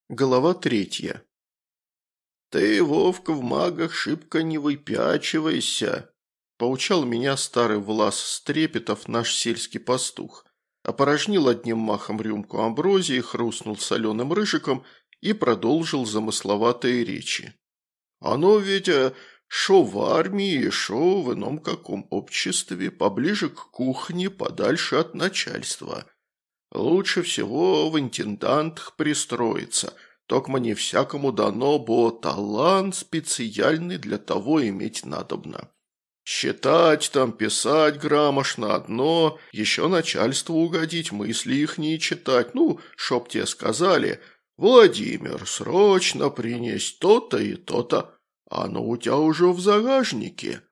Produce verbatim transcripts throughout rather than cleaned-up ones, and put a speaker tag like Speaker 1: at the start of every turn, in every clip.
Speaker 1: Глава третья. «Ты, Вовка, в магах шибко не выпячивайся», – поучал меня старый Влас Стрепетов, наш сельский пастух. Опорожнил одним махом рюмку амброзии, хрустнул соленым рыжиком и продолжил замысловатые речи. «Оно ведь, э, шо в армии, шо в ином каком обществе, поближе к кухне, подальше от начальства. Лучше всего в интендантах пристроиться, токмо не всякому дано, бо талант специальный для того иметь надобно. Считать там, писать грамотно одно, еще начальству угодить, мысли их не читать, ну, шоб тебе сказали, Владимир, срочно принесть то-то и то-то, оно у тебя уже в загажнике».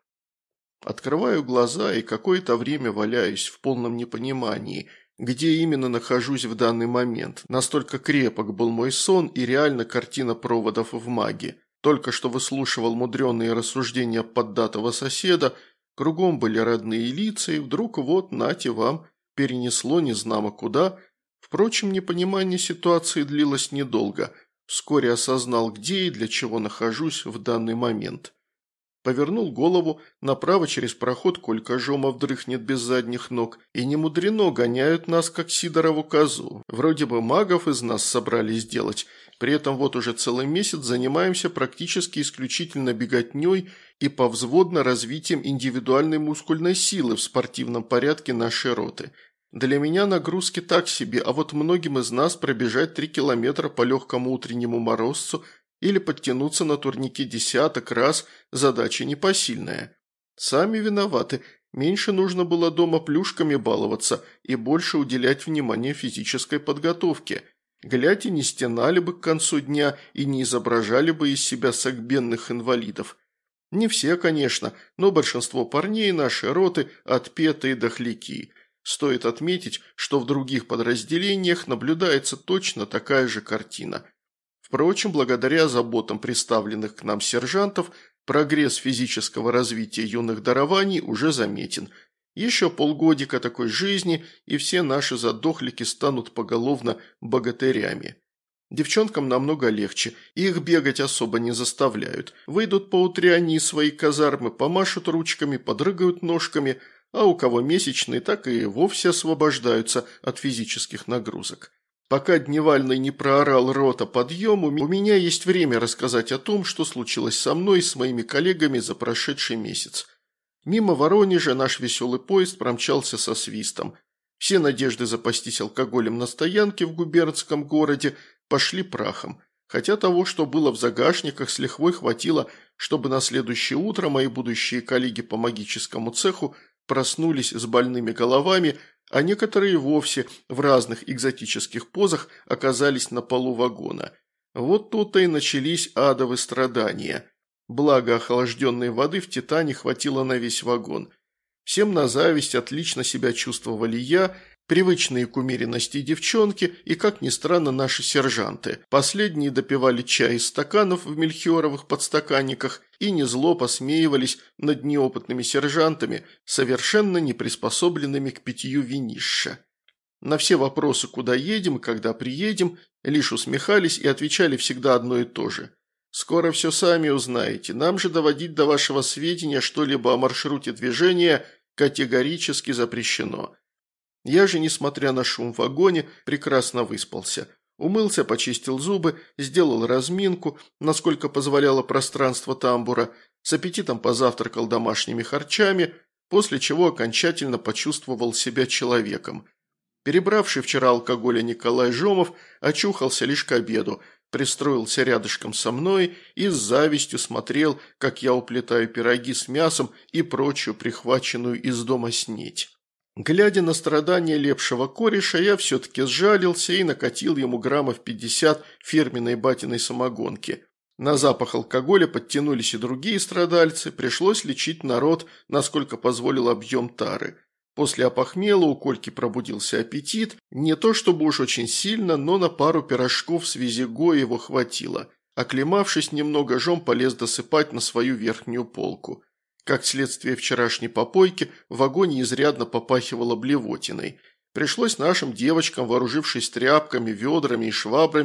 Speaker 1: Открываю глаза и какое-то время валяюсь в полном непонимании – где именно нахожусь в данный момент. Настолько крепок был мой сон и реально картина проводов в маге. Только что выслушивал мудреные рассуждения поддатого соседа, кругом были родные лица, и вдруг вот, нате вам, перенесло незнамо куда. Впрочем, непонимание ситуации длилось недолго. Вскоре осознал, где и для чего нахожусь в данный момент. Повернул голову направо через проход, Колька Жомов дрыхнет без задних ног, и не мудрено гоняют нас, как Сидорову козу. Вроде бы магов из нас собрались делать, при этом вот уже целый месяц занимаемся практически исключительно беготней и повзводно развитием индивидуальной мускульной силы в спортивном порядке нашей роты. Для меня нагрузки так себе, а вот многим из нас пробежать три километра по легкому утреннему морозцу – или подтянуться на турнике десяток раз – задача непосильная. Сами виноваты, меньше нужно было дома плюшками баловаться и больше уделять внимание физической подготовке. Глядь, и не стенали бы к концу дня и не изображали бы из себя согбенных инвалидов. Не все, конечно, но большинство парней нашей роты отпетые дохляки. Стоит отметить, что в других подразделениях наблюдается точно такая же картина. Впрочем, благодаря заботам представленных к нам сержантов, прогресс физического развития юных дарований уже заметен. Еще полгодика такой жизни, и все наши задохлики станут поголовно богатырями. Девчонкам намного легче, их бегать особо не заставляют. Выйдут поутрянне из своей казармы, помашут ручками, подрыгают ножками, а у кого месячные, так и вовсе освобождаются от физических нагрузок. Пока Дневальный не проорал рота подъем, у меня есть время рассказать о том, что случилось со мной и с моими коллегами за прошедший месяц. Мимо Воронежа наш веселый поезд промчался со свистом. Все надежды запастись алкоголем на стоянке в губернском городе пошли прахом, хотя того, что было в загашниках, с лихвой хватило, чтобы на следующее утро мои будущие коллеги по магическому цеху проснулись с больными головами, а некоторые вовсе в разных экзотических позах оказались на полу вагона. Вот тут-то и начались адовые страдания. Благо охлажденной воды в «Титане» хватило на весь вагон. Всем на зависть отлично себя чувствовали я, привычные к умеренности девчонки и, как ни странно, наши сержанты. Последние допивали чай из стаканов в мельхиоровых подстаканниках и незло посмеивались над неопытными сержантами, совершенно не приспособленными к питью винища. На все вопросы, куда едем и когда приедем, лишь усмехались и отвечали всегда одно и то же. «Скоро все сами узнаете, нам же доводить до вашего сведения что-либо о маршруте движения категорически запрещено». Я же, несмотря на шум в вагоне, прекрасно выспался. Умылся, почистил зубы, сделал разминку, насколько позволяло пространство тамбура, с аппетитом позавтракал домашними харчами, после чего окончательно почувствовал себя человеком. Перебравший вчера алкоголя Николай Жомов очухался лишь к обеду, пристроился рядышком со мной и с завистью смотрел, как я уплетаю пироги с мясом и прочую прихваченную из дома снеть. Глядя на страдания лепшего кореша, я все-таки сжалился и накатил ему граммов пятьдесят фирменной батиной самогонки. На запах алкоголя подтянулись и другие страдальцы, пришлось лечить народ, насколько позволил объем тары. После опохмела у Кольки пробудился аппетит, не то чтобы уж очень сильно, но на пару пирожков с визиго его хватило. Оклемавшись немного, Жом полез досыпать на свою верхнюю полку. Как следствие вчерашней попойки, в вагоне изрядно попахивало блевотиной. Пришлось нашим девочкам, вооружившись тряпками, ведрами и швабрами,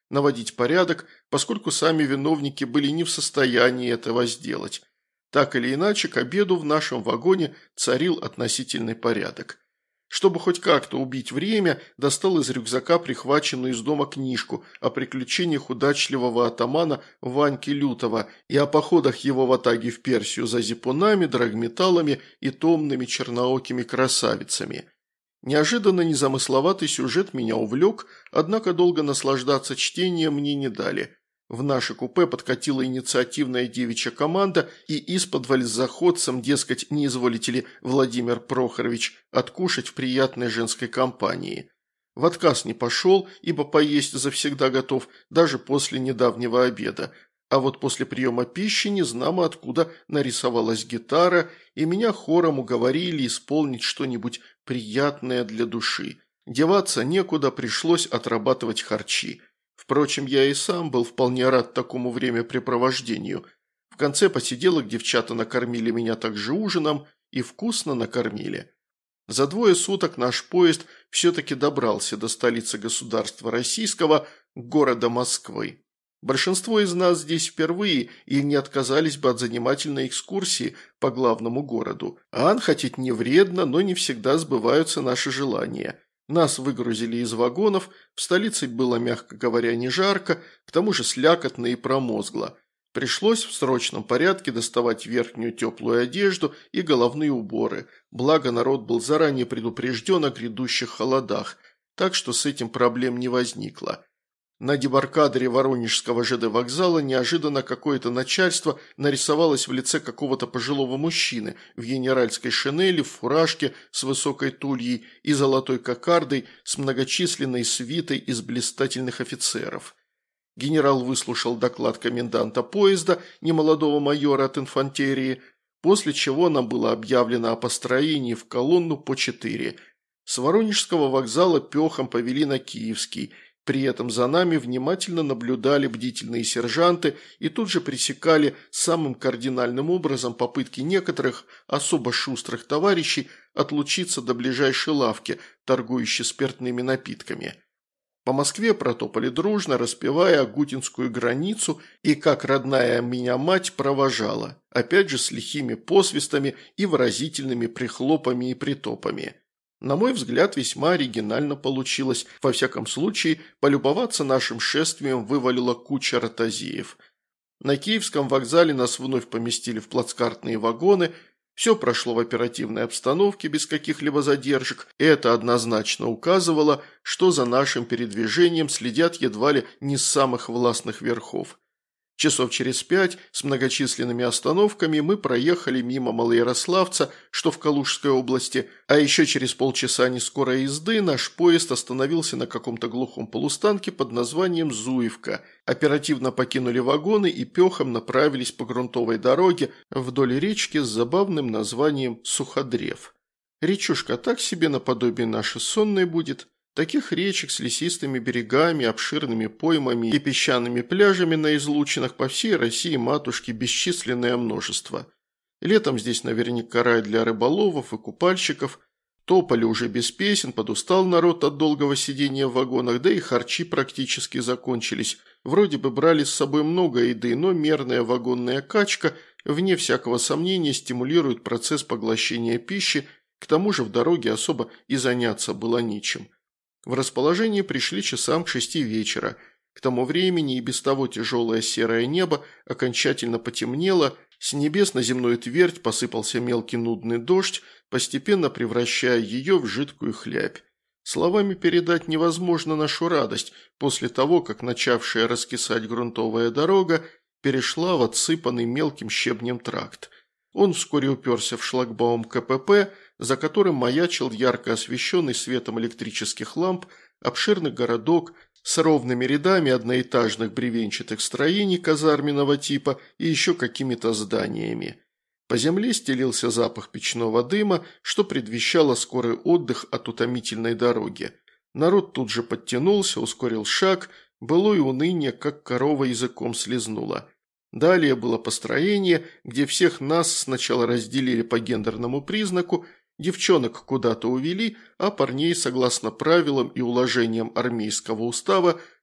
Speaker 1: наводить порядок, поскольку сами виновники были не в состоянии этого сделать. Так или иначе, к обеду в нашем вагоне царил относительный порядок. Чтобы хоть как-то убить время, достал из рюкзака прихваченную из дома книжку о приключениях удачливого атамана Ваньки Лютова и о походах его ватаги в Персию за зипунами, драгметаллами и томными черноокими красавицами. Неожиданно незамысловатый сюжет меня увлек, однако долго наслаждаться чтением мне не дали. В наше купе подкатила инициативная девичья команда, и исподволь с заходцем, дескать, не изволите ли, Владимир Прохорович, откушать в приятной женской компании. В отказ не пошел, ибо поесть завсегда готов, даже после недавнего обеда. А вот после приема пищи незнамо откуда нарисовалась гитара, и меня хором уговорили исполнить что-нибудь приятное для души. Деваться некуда, пришлось отрабатывать харчи. Впрочем, я и сам был вполне рад такому времяпрепровождению. В конце посиделок девчата накормили меня также ужином и вкусно накормили. За двое суток наш поезд все-таки добрался до столицы государства российского, города Москвы. Большинство из нас здесь впервые и не отказались бы от занимательной экскурсии по главному городу. Ан хотеть не вредно, но не всегда сбываются наши желания. Нас выгрузили из вагонов, в столице было, мягко говоря, не жарко, к тому же слякотно и промозгло. Пришлось в срочном порядке доставать верхнюю теплую одежду и головные уборы, благо народ был заранее предупрежден о грядущих холодах, так что с этим проблем не возникло. На дебаркадере Воронежского ЖД вокзала неожиданно какое-то начальство нарисовалось в лице какого-то пожилого мужчины в генеральской шинели, в фуражке с высокой тульей и золотой кокардой с многочисленной свитой из блистательных офицеров. Генерал выслушал доклад коменданта поезда, немолодого майора от инфантерии, после чего нам было объявлено о построении в колонну по четыре. С Воронежского вокзала пехом повели на Киевский. При этом за нами внимательно наблюдали бдительные сержанты и тут же пресекали самым кардинальным образом попытки некоторых особо шустрых товарищей отлучиться до ближайшей лавки, торгующей спиртными напитками. По Москве протопали дружно, распевая агутинскую границу, и как родная меня мать провожала, опять же с лихими посвистами и выразительными прихлопами и притопами. На мой взгляд, весьма оригинально получилось. Во всяком случае, полюбоваться нашим шествием вывалила куча ротозеев. На Киевском вокзале нас вновь поместили в плацкартные вагоны. Все прошло в оперативной обстановке без каких-либо задержек, и это однозначно указывало, что за нашим передвижением следят едва ли не с самых властных верхов. Часов через пять с многочисленными остановками мы проехали мимо Малоярославца, что в Калужской области, а еще через полчаса нескорой езды наш поезд остановился на каком-то глухом полустанке под названием Зуевка. Оперативно покинули вагоны и пехом направились по грунтовой дороге вдоль речки с забавным названием Суходрев. Речушка так себе наподобие нашей сонной будет. Таких речек с лесистыми берегами, обширными поймами и песчаными пляжами на излучинах по всей России матушки бесчисленное множество. Летом здесь наверняка рай для рыболовов и купальщиков. Топали уже без песен, подустал народ от долгого сидения в вагонах, да и харчи практически закончились. Вроде бы брали с собой много еды, но мерная вагонная качка, вне всякого сомнения, стимулирует процесс поглощения пищи, к тому же в дороге особо и заняться было нечем. В расположение пришли часам к шести вечера. К тому времени и без того тяжелое серое небо окончательно потемнело, с небес на земную твердь посыпался мелкий нудный дождь, постепенно превращая ее в жидкую хлябь. Словами передать невозможно нашу радость после того, как начавшая раскисать грунтовая дорога перешла в отсыпанный мелким щебнем тракт. Он вскоре уперся в шлагбаум ка пэ пэ, за которым маячил ярко освещенный светом электрических ламп обширный городок с ровными рядами одноэтажных бревенчатых строений казарменного типа и еще какими-то зданиями. По земле стелился запах печного дыма, что предвещало скорый отдых от утомительной дороги. Народ тут же подтянулся, ускорил шаг, былое уныние, как корова языком слезнула. Далее было построение, где всех нас сначала разделили по гендерному признаку, девчонок куда-то увели, а парней, согласно правилам и уложениям армейского устава,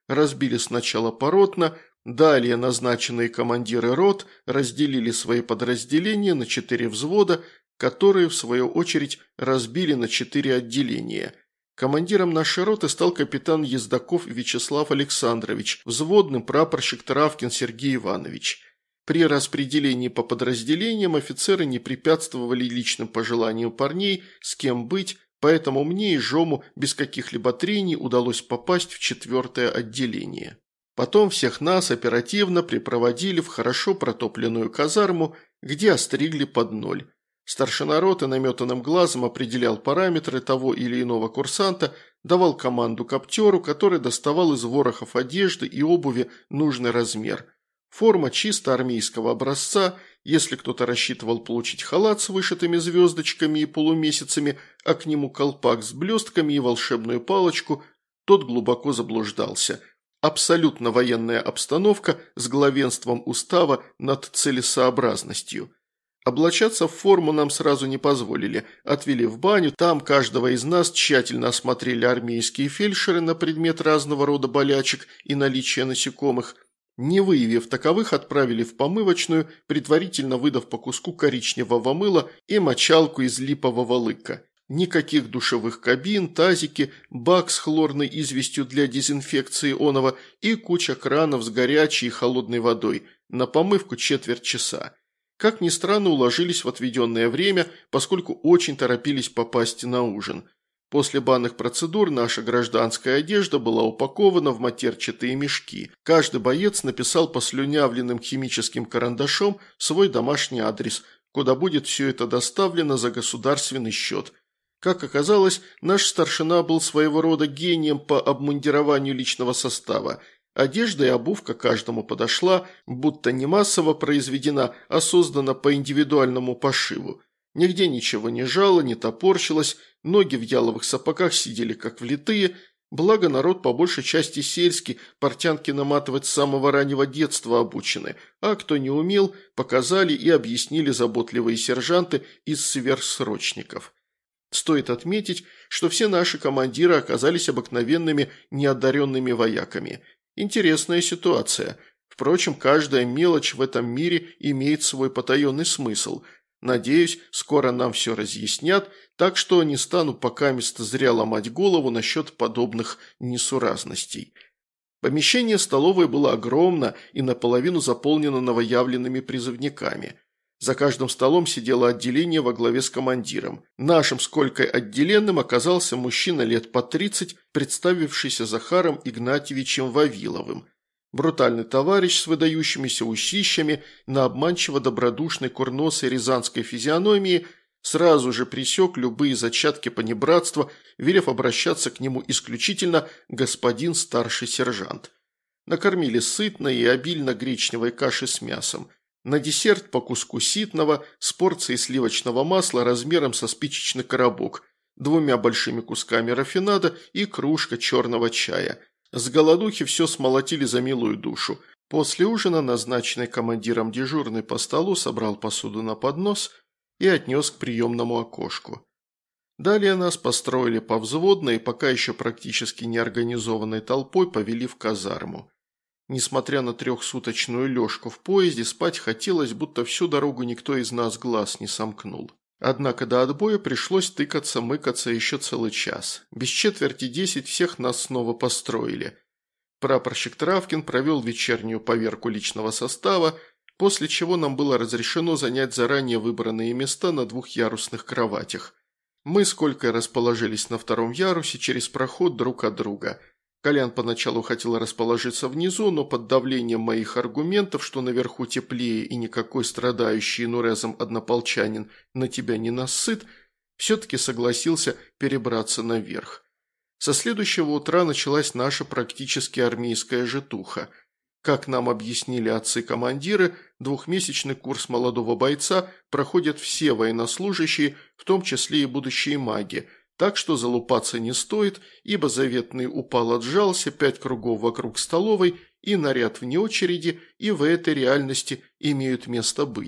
Speaker 1: разбили сначала поротно, далее назначенные командиры рот разделили свои подразделения на четыре взвода, которые, в свою очередь, разбили на четыре отделения. Командиром нашей роты стал капитан Ездаков Вячеслав Александрович, взводным прапорщик Травкин Сергей Иванович. При распределении по подразделениям офицеры не препятствовали личным пожеланиям парней, с кем быть, поэтому мне и Жому без каких-либо трений удалось попасть в четвертое отделение. Потом всех нас оперативно припроводили в хорошо протопленную казарму, где остригли под ноль. Старшина роты наметанным глазом определял параметры того или иного курсанта, давал команду коптеру, который доставал из ворохов одежды и обуви нужный размер. Форма чисто армейского образца, если кто-то рассчитывал получить халат с вышитыми звездочками и полумесяцами, а к нему колпак с блестками и волшебную палочку, тот глубоко заблуждался. Абсолютно военная обстановка с главенством устава над целесообразностью. Облачаться в форму нам сразу не позволили, отвели в баню, там каждого из нас тщательно осмотрели армейские фельдшеры на предмет разного рода болячек и наличия насекомых. Не выявив таковых, отправили в помывочную, предварительно выдав по куску коричневого мыла и мочалку из липового лыка. Никаких душевых кабин, тазики, бак с хлорной известью для дезинфекции оного и куча кранов с горячей и холодной водой. На помывку четверть часа. Как ни странно, уложились в отведенное время, поскольку очень торопились попасть на ужин. После банных процедур наша гражданская одежда была упакована в матерчатые мешки. Каждый боец написал послюнявленным химическим карандашом свой домашний адрес, куда будет все это доставлено за государственный счет. Как оказалось, наш старшина был своего рода гением по обмундированию личного состава. Одежда и обувка каждому подошла, будто не массово произведена, а создана по индивидуальному пошиву. Нигде ничего не жало, не топорщилось, ноги в яловых сапогах сидели как влитые, благо народ по большей части сельский, портянки наматывать с самого раннего детства обучены, а кто не умел, показали и объяснили заботливые сержанты из сверхсрочников. Стоит отметить, что все наши командиры оказались обыкновенными неодаренными вояками. Интересная ситуация. Впрочем, каждая мелочь в этом мире имеет свой потаенный смысл. Надеюсь, скоро нам все разъяснят, так что не стану покамест зря ломать голову насчет подобных несуразностей. Помещение столовой было огромно и наполовину заполнено новоявленными призывниками. За каждым столом сидело отделение во главе с командиром. Нашим сколько отделенным оказался мужчина лет по тридцать, представившийся Захаром Игнатьевичем Вавиловым. Брутальный товарищ с выдающимися усищами на обманчиво добродушной курносой рязанской физиономии сразу же пресек любые зачатки понебратства, велев обращаться к нему исключительно господин старший сержант. Накормили сытно и обильно гречневой каши с мясом. На десерт по куску ситного с порцией сливочного масла размером со спичечный коробок, двумя большими кусками рафинада и кружка черного чая. С голодухи все смолотили за милую душу. После ужина, назначенный командиром дежурный по столу, собрал посуду на поднос и отнес к приемному окошку. Далее нас построили повзводно и пока еще практически неорганизованной толпой повели в казарму. Несмотря на трехсуточную лёжку в поезде, спать хотелось, будто всю дорогу никто из нас глаз не сомкнул. Однако до отбоя пришлось тыкаться-мыкаться еще целый час. Без четверти десять всех нас снова построили. Прапорщик Травкин провел вечернюю поверку личного состава, после чего нам было разрешено занять заранее выбранные места на двухъярусных кроватях. Мы с Колькой расположились на втором ярусе через проход друг от друга. Колян поначалу хотел расположиться внизу, но под давлением моих аргументов, что наверху теплее и никакой страдающий нурезом однополчанин на тебя не насыт, все-таки согласился перебраться наверх. Со следующего утра началась наша практически армейская житуха. Как нам объяснили отцы-командиры, двухмесячный курс молодого бойца проходят все военнослужащие, в том числе и будущие маги, так что залупаться не стоит, ибо заветный упал отжался пять кругов вокруг столовой, и наряд вне очереди, и в этой реальности имеют место быть.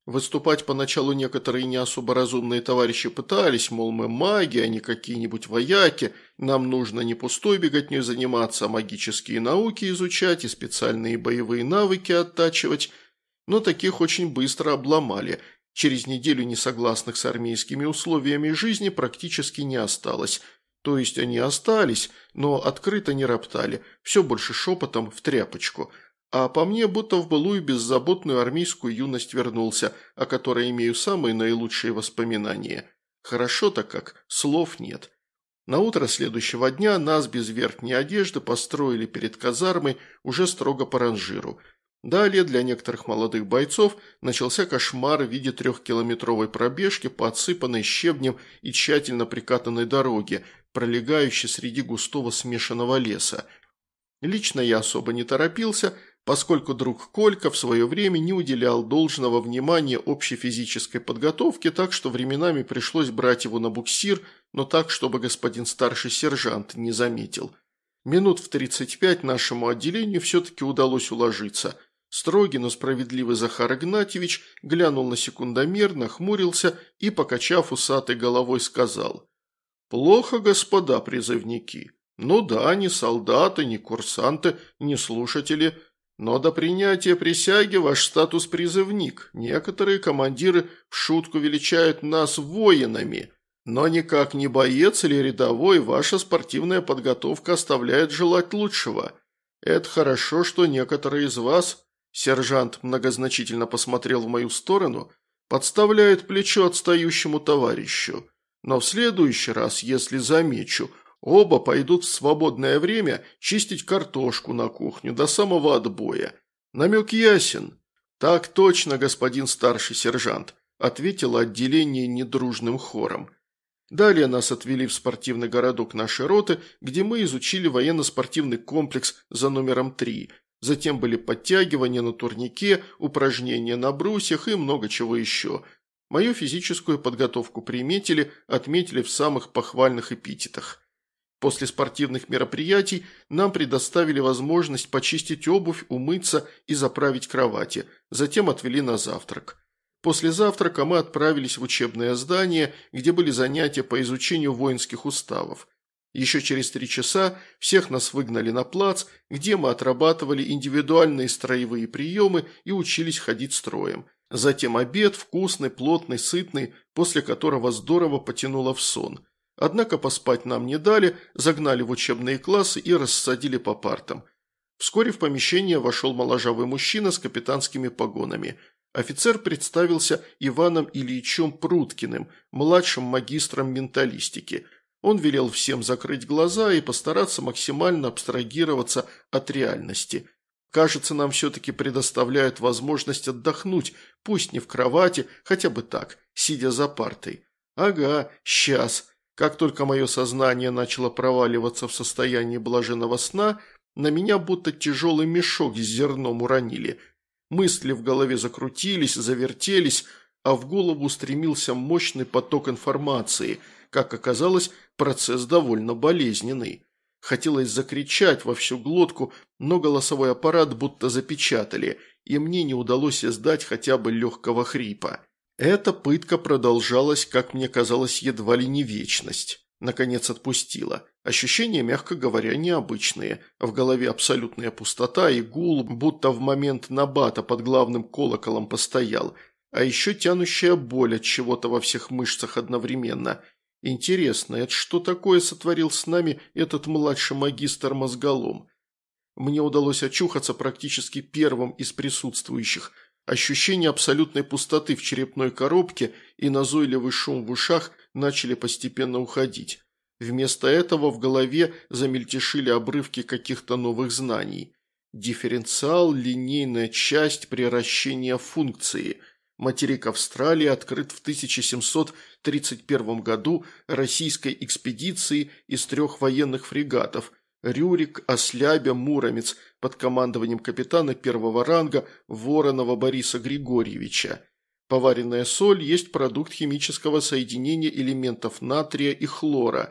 Speaker 1: Выступать поначалу некоторые не особо разумные товарищи пытались, мол, мы маги, а не какие-нибудь вояки, нам нужно не пустой беготней заниматься, а магические науки изучать и специальные боевые навыки оттачивать, но таких очень быстро обломали. Через неделю несогласных с армейскими условиями жизни практически не осталось. То есть они остались, но открыто не роптали, все больше шепотом в тряпочку. А по мне, будто в былую беззаботную армейскую юность вернулся, о которой имею самые наилучшие воспоминания. Хорошо-то как, слов нет. На утро следующего дня нас без верхней одежды построили перед казармой уже строго по ранжиру. Далее для некоторых молодых бойцов начался кошмар в виде трехкилометровой пробежки по отсыпанной щебнем и тщательно прикатанной дороге, пролегающей среди густого смешанного леса. Лично я особо не торопился, поскольку друг Колька в свое время не уделял должного внимания общей физической подготовке, так что временами пришлось брать его на буксир, но так, чтобы господин старший сержант не заметил. Минут в тридцать пять нашему отделению все-таки удалось уложиться. Строгий, но справедливый Захар Игнатьевич глянул на секундомер, нахмурился и, покачав усатой головой, сказал: «Плохо, господа призывники. Ну да, не солдаты, не курсанты, не слушатели, но до принятия присяги ваш статус призывник. Некоторые командиры в шутку величают нас воинами, но никак не боец или рядовой, ваша спортивная подготовка оставляет желать лучшего. Это хорошо, что некоторые из вас, сержант многозначительно посмотрел в мою сторону, подставляют плечо отстающему товарищу. Но в следующий раз, если замечу, оба пойдут в свободное время чистить картошку на кухню до самого отбоя. Намек ясен?» «Так точно, господин старший сержант», – ответило отделение недружным хором. Далее нас отвели в спортивный городок нашей роты, где мы изучили военно-спортивный комплекс за номером три. Затем были подтягивания на турнике, упражнения на брусьях и много чего еще. Мою физическую подготовку приметили, отметили в самых похвальных эпитетах. После спортивных мероприятий нам предоставили возможность почистить обувь, умыться и заправить кровати, затем отвели на завтрак. После завтрака мы отправились в учебное здание, где были занятия по изучению воинских уставов. Еще через три часа всех нас выгнали на плац, где мы отрабатывали индивидуальные строевые приемы и учились ходить строем. Затем обед, вкусный, плотный, сытный, после которого здорово потянуло в сон. Однако поспать нам не дали, загнали в учебные классы и рассадили по партам. Вскоре в помещение вошел моложавый мужчина с капитанскими погонами. Офицер представился Иваном Ильичем Пруткиным, младшим магистром менталистики. Он велел всем закрыть глаза и постараться максимально абстрагироваться от реальности. Кажется, нам все-таки предоставляют возможность отдохнуть, пусть не в кровати, хотя бы так, сидя за партой. Ага, сейчас. Как только мое сознание начало проваливаться в состоянии блаженного сна, на меня будто тяжелый мешок с зерном уронили. Мысли в голове закрутились, завертелись, а в голову устремился мощный поток информации. Как оказалось, процесс довольно болезненный. Хотелось закричать во всю глотку, но голосовой аппарат будто запечатали, и мне не удалось издать хотя бы легкого хрипа. Эта пытка продолжалась, как мне казалось, едва ли не вечность. Наконец отпустила. Ощущения, мягко говоря, необычные. В голове абсолютная пустота и гул, будто в момент набата под главным колоколом постоял. А еще тянущая боль от чего-то во всех мышцах одновременно. Интересно, это что такое сотворил с нами этот младший магистр мозголом? Мне удалось очухаться практически первым из присутствующих. Ощущение абсолютной пустоты в черепной коробке и назойливый шум в ушах начали постепенно уходить. Вместо этого в голове замельтешили обрывки каких-то новых знаний. Дифференциал, линейная часть, приращение функции. Материк Австралии открыт в тысяча семьсот тридцать первом году российской экспедицией из трех военных фрегатов «Рюрик», «Ослябя», «Муромец» под командованием капитана первого ранга Воронова Бориса Григорьевича. Поваренная соль есть продукт химического соединения элементов натрия и хлора.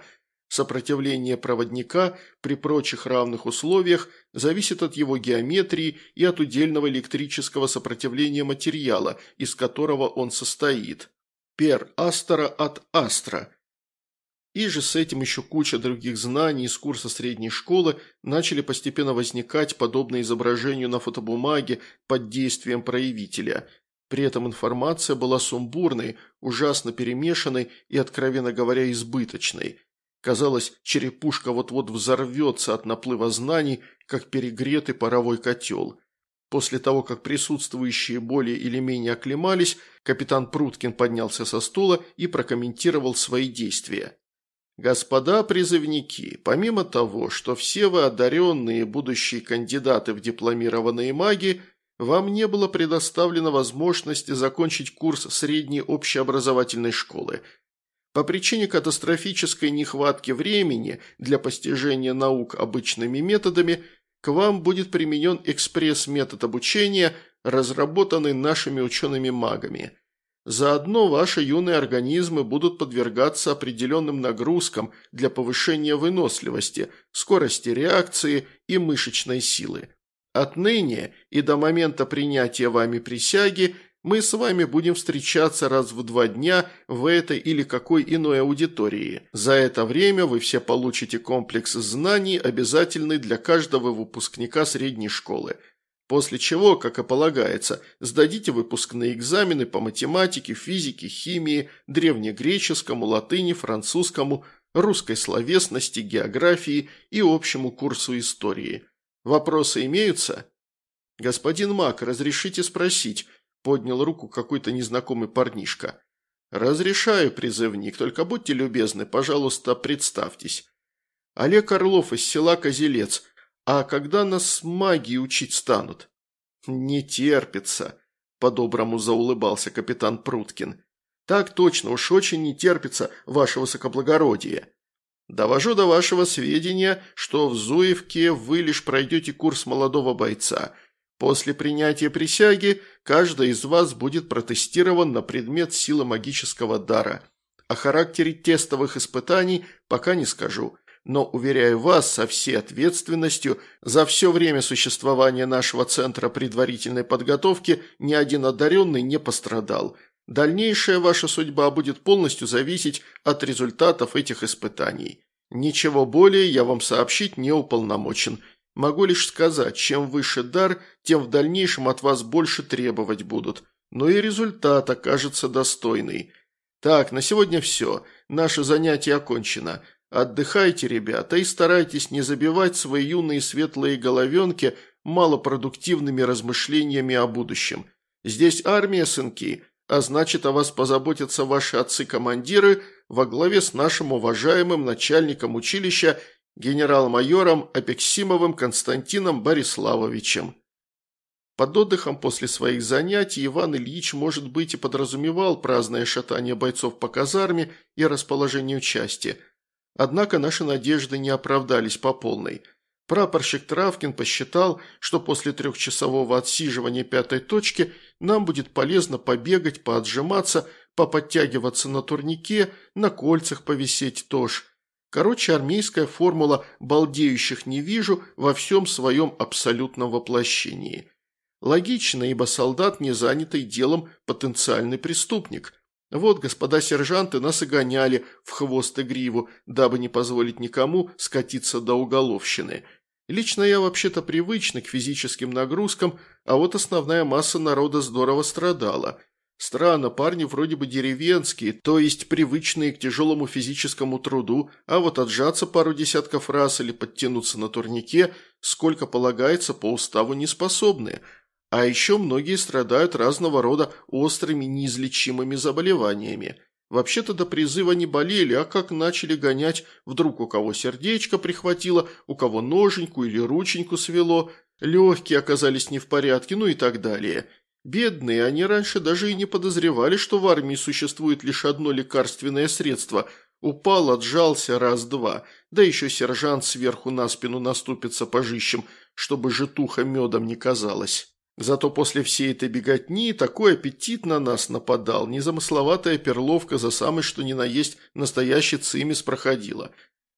Speaker 1: Сопротивление проводника при прочих равных условиях зависит от его геометрии и от удельного электрического сопротивления материала, из которого он состоит. Per astera от astra. И же с этим еще куча других знаний из курса средней школы начали постепенно возникать, подобно изображению на фотобумаге под действием проявителя. При этом информация была сумбурной, ужасно перемешанной и, откровенно говоря, избыточной. Казалось, черепушка вот-вот взорвется от наплыва знаний, как перегретый паровой котел. После того, как присутствующие более или менее оклемались, капитан Пруткин поднялся со стула и прокомментировал свои действия. «Господа призывники, помимо того, что все вы одаренные будущие кандидаты в дипломированные маги, вам не было предоставлено возможности закончить курс средней общеобразовательной школы. По причине катастрофической нехватки времени для постижения наук обычными методами к вам будет применен экспресс-метод обучения, разработанный нашими учеными-магами. Заодно ваши юные организмы будут подвергаться определенным нагрузкам для повышения выносливости, скорости реакции и мышечной силы. Отныне и до момента принятия вами присяги мы с вами будем встречаться раз в два дня в этой или какой иной аудитории. За это время вы все получите комплекс знаний, обязательный для каждого выпускника средней школы. После чего, как и полагается, сдадите выпускные экзамены по математике, физике, химии, древнегреческому, латыни, французскому, русской словесности, географии и общему курсу истории. Вопросы имеются? Господин Мак, разрешите спросить? Поднял руку какой-то незнакомый парнишка. «Разрешаю, призывник, только будьте любезны, пожалуйста, представьтесь. Олег Орлов из села Козелец. А когда нас магии учить станут?» «Не терпится», – по-доброму заулыбался капитан Пруткин. «Так точно, уж очень не терпится, ваше высокоблагородие. Довожу до вашего сведения, что в Зуевке вы лишь пройдете курс молодого бойца. После принятия присяги каждый из вас будет протестирован на предмет силы магического дара. О характере тестовых испытаний пока не скажу, но, уверяю вас со всей ответственностью, за все время существования нашего центра предварительной подготовки ни один одаренный не пострадал. Дальнейшая ваша судьба будет полностью зависеть от результатов этих испытаний. Ничего более я вам сообщить не уполномочен. Могу лишь сказать, чем выше дар, тем в дальнейшем от вас больше требовать будут. Но и результат окажется достойный. Так, на сегодня все. Наше занятие окончено. Отдыхайте, ребята, и старайтесь не забивать свои юные светлые головенки малопродуктивными размышлениями о будущем. Здесь армия, сынки, а значит, о вас позаботятся ваши отцы-командиры во главе с нашим уважаемым начальником училища генерал-майором Апексимовым Константином Бориславовичем. Под отдыхом после своих занятий Иван Ильич, может быть, и подразумевал праздное шатание бойцов по казарме и расположению части. Однако наши надежды не оправдались по полной. Прапорщик Травкин посчитал, что после трехчасового отсиживания пятой точки нам будет полезно побегать, поотжиматься, поподтягиваться на турнике, на кольцах повисеть тоже. Короче, армейская формула «балдеющих не вижу» во всем своем абсолютном воплощении. Логично, ибо солдат, не занятый делом, потенциальный преступник. Вот, господа сержанты, нас и гоняли в хвост и гриву, дабы не позволить никому скатиться до уголовщины. Лично я вообще-то привычный к физическим нагрузкам, а вот основная масса народа здорово страдала. Странно, парни вроде бы деревенские, то есть привычные к тяжелому физическому труду, а вот отжаться пару десятков раз или подтянуться на турнике, сколько полагается, по уставу не способны. А еще многие страдают разного рода острыми неизлечимыми заболеваниями. Вообще-то до призыва не болели, а как начали гонять, вдруг у кого сердечко прихватило, у кого ноженьку или рученьку свело, легкие оказались не в порядке, ну и так далее. Бедные, они раньше даже и не подозревали, что в армии существует лишь одно лекарственное средство. Упал, отжался раз-два, да еще сержант сверху на спину наступит сапожищем, чтобы житуха медом не казалась. Зато после всей этой беготни такой аппетит на нас нападал, незамысловатая перловка за самый что ни на есть настоящий цимис проходила.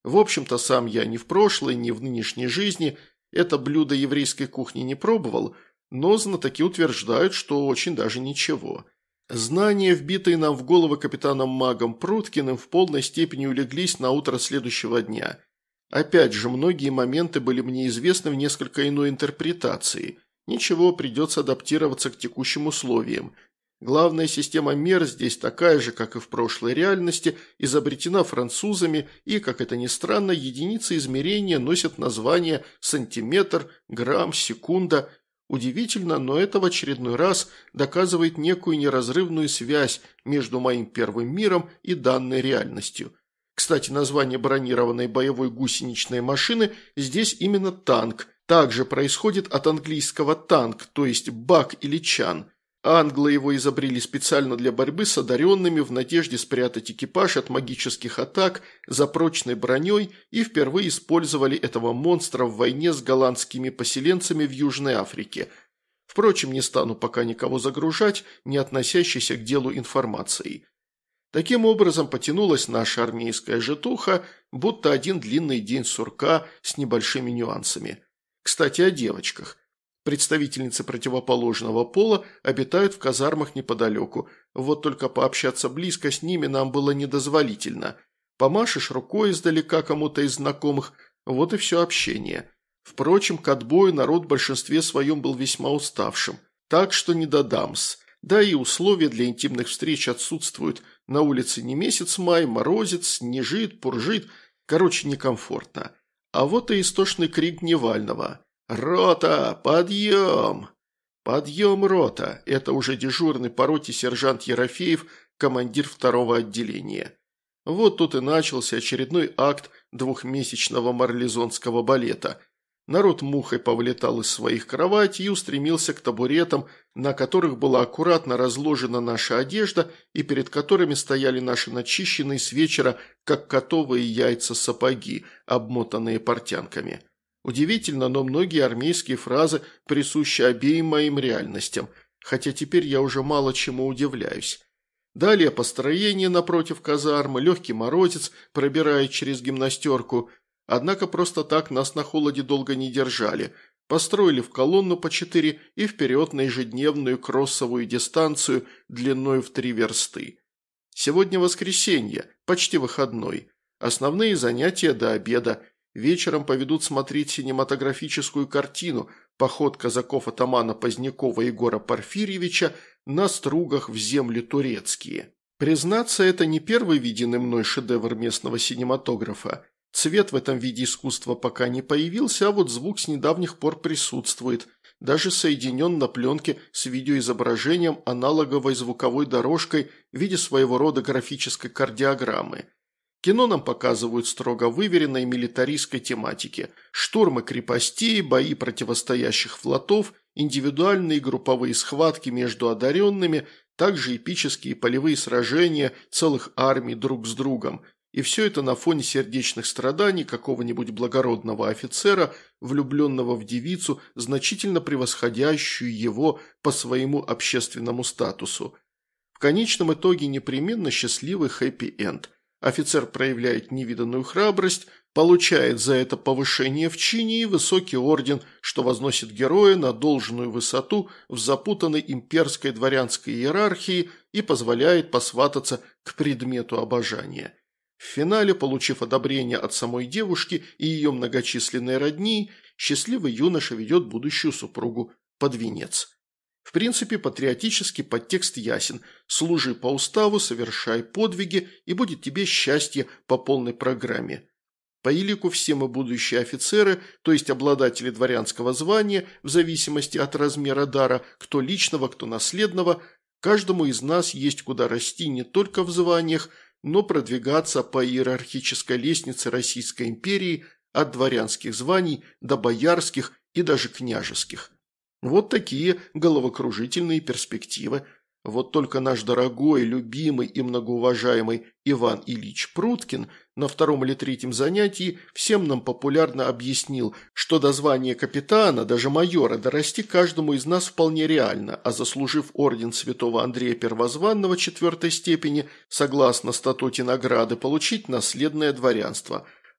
Speaker 1: В общем-то, сам я ни в прошлой, ни в нынешней жизни это блюдо еврейской кухни не пробовал, но знатоки утверждают, что очень даже ничего. Знания, вбитые нам в головы капитаном-магом Пруткиным, в полной степени улеглись на утро следующего дня. Опять же, многие моменты были мне известны в несколько иной интерпретации. Ничего, придется адаптироваться к текущим условиям. Главная система мер здесь такая же, как и в прошлой реальности, изобретена французами, и, как это ни странно, единицы измерения носят названия сантиметр, грамм, секунда. Удивительно, но это в очередной раз доказывает некую неразрывную связь между моим первым миром и данной реальностью. Кстати, название бронированной боевой гусеничной машины здесь именно танк. Также происходит от английского танк, то есть бак или чан. Англы его изобрели специально для борьбы с одаренными в надежде спрятать экипаж от магических атак за прочной броней и впервые использовали этого монстра в войне с голландскими поселенцами в Южной Африке. Впрочем, не стану пока никого загружать, не относящейся к делу информацией. Таким образом потянулась наша армейская житуха, будто один длинный день сурка с небольшими нюансами. Кстати, о девочках. Представительницы противоположного пола обитают в казармах неподалеку, вот только пообщаться близко с ними нам было недозволительно. Помашешь рукой издалека кому-то из знакомых, вот и все общение. Впрочем, к отбою народ в большинстве своем был весьма уставшим, так что не до дамс. Да и условия для интимных встреч отсутствуют. На улице не месяц май, морозит, снежит, пуржит, короче, некомфортно. А вот и истошный крик Дневального. «Рота, подъем!» «Подъем, рота!» – это уже дежурный по роте сержант Ерофеев, командир второго отделения. Вот тут и начался очередной акт двухмесячного марлезонского балета. Народ мухой повылетал из своих кроватей и устремился к табуретам, на которых была аккуратно разложена наша одежда и перед которыми стояли наши начищенные с вечера, как котовые яйца, сапоги, обмотанные портянками. Удивительно, но многие армейские фразы присущи обеим моим реальностям, хотя теперь я уже мало чему удивляюсь. Далее построение напротив казармы, легкий морозец пробирает через гимнастерку. Однако просто так нас на холоде долго не держали. Построили в колонну по четыре и вперед на ежедневную кроссовую дистанцию длиной в три версты. Сегодня воскресенье, почти выходной. Основные занятия до обеда. Вечером поведут смотреть синематографическую картину «Поход казаков-атамана Позднякова Егора Порфирьевича на стругах в земли турецкие». Признаться, это не первый виденный мной шедевр местного синематографа. Цвет в этом виде искусства пока не появился, а вот звук с недавних пор присутствует, даже соединен на пленке с видеоизображением аналоговой звуковой дорожкой в виде своего рода графической кардиограммы. Кино нам показывают строго выверенной милитаристской тематики. Штурмы крепостей, бои противостоящих флотов, индивидуальные и групповые схватки между одаренными, также эпические полевые сражения целых армий друг с другом. И все это на фоне сердечных страданий какого-нибудь благородного офицера, влюбленного в девицу, значительно превосходящую его по своему общественному статусу. В конечном итоге непременно счастливый хэппи-энд. Офицер проявляет невиданную храбрость, получает за это повышение в чине и высокий орден, что возносит героя на должную высоту в запутанной имперской дворянской иерархии и позволяет посвататься к предмету обожания. В финале, получив одобрение от самой девушки и ее многочисленной родни, счастливый юноша ведет будущую супругу под венец. В принципе, патриотический подтекст ясен. Служи по уставу, совершай подвиги, и будет тебе счастье по полной программе. По елику все мы будущие офицеры, то есть обладатели дворянского звания, в зависимости от размера дара, кто личного, кто наследного, каждому из нас есть куда расти не только в званиях, но продвигаться по иерархической лестнице Российской империи от дворянских званий до боярских и даже княжеских. Вот такие головокружительные перспективы. Вот только наш дорогой, любимый и многоуважаемый Иван Ильич Пруткин на втором или третьем занятии всем нам популярно объяснил, что до звания капитана, даже майора, дорасти каждому из нас вполне реально, а заслужив орден святого Андрея Первозванного четвертой степени, согласно статуте награды, получить наследное дворянство.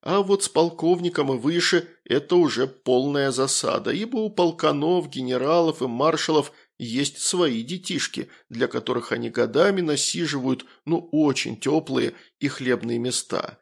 Speaker 1: А вот с полковником и выше это уже полная засада, ибо у полканов, генералов и маршалов есть свои детишки, для которых они годами насиживают, ну, очень теплые и хлебные места.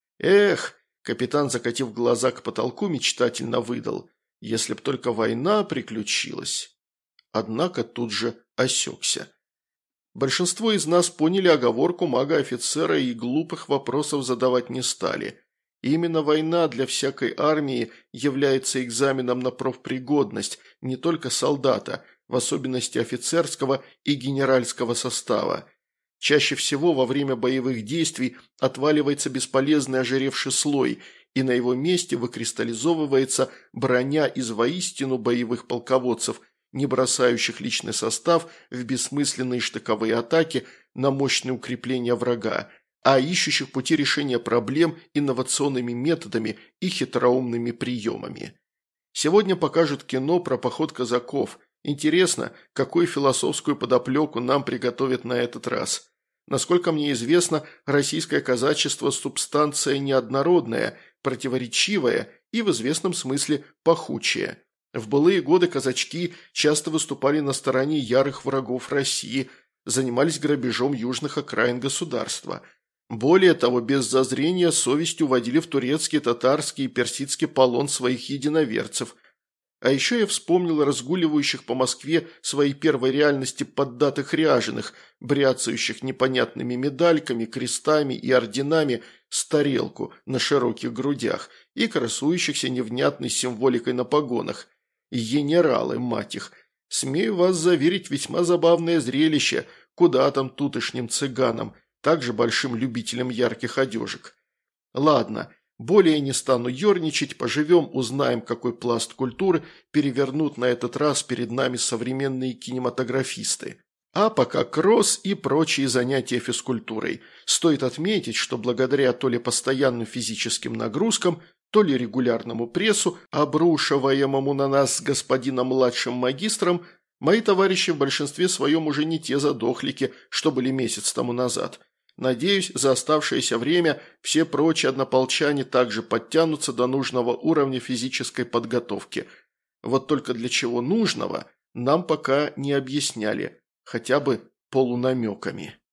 Speaker 1: Эх, капитан, закатив глаза к потолку, мечтательно выдал, если б только война приключилась. Однако тут же осекся. Большинство из нас поняли оговорку мага-офицера и глупых вопросов задавать не стали. Именно война для всякой армии является экзаменом на профпригодность не только солдата, в особенности офицерского и генеральского состава. Чаще всего во время боевых действий отваливается бесполезный ожиревший слой, и на его месте выкристаллизовывается броня из воистину боевых полководцев, не бросающих личный состав в бессмысленные штыковые атаки на мощные укрепления врага, а ищущих пути решения проблем инновационными методами и хитроумными приемами. Сегодня покажут кино про поход казаков. Интересно, какую философскую подоплеку нам приготовят на этот раз. Насколько мне известно, российское казачество – субстанция неоднородная, противоречивая и в известном смысле пахучая. В былые годы казачки часто выступали на стороне ярых врагов России, занимались грабежом южных окраин государства. Более того, без зазрения совести уводили в турецкий, татарский и персидский полон своих единоверцев. А еще я вспомнил разгуливающих по Москве своей первой реальности поддатых ряженых, бряцающих непонятными медальками, крестами и орденами с тарелку на широких грудях и красующихся невнятной символикой на погонах. Генералы, мать их. Смею вас заверить, весьма забавное зрелище, куда там тутошним цыганам, также большим любителям ярких одежек. Ладно, более не стану ерничать, поживем, узнаем, какой пласт культуры перевернут на этот раз перед нами современные кинематографисты. А пока кросс и прочие занятия физкультурой. Стоит отметить, что благодаря то ли постоянным физическим нагрузкам, то ли регулярному прессу, обрушиваемому на нас с господином младшим магистром, мои товарищи в большинстве своем уже не те задохлики, что были месяц тому назад. Надеюсь, за оставшееся время все прочие однополчане также подтянутся до нужного уровня физической подготовки. Вот только для чего нужного нам пока не объясняли, хотя бы полунамеками.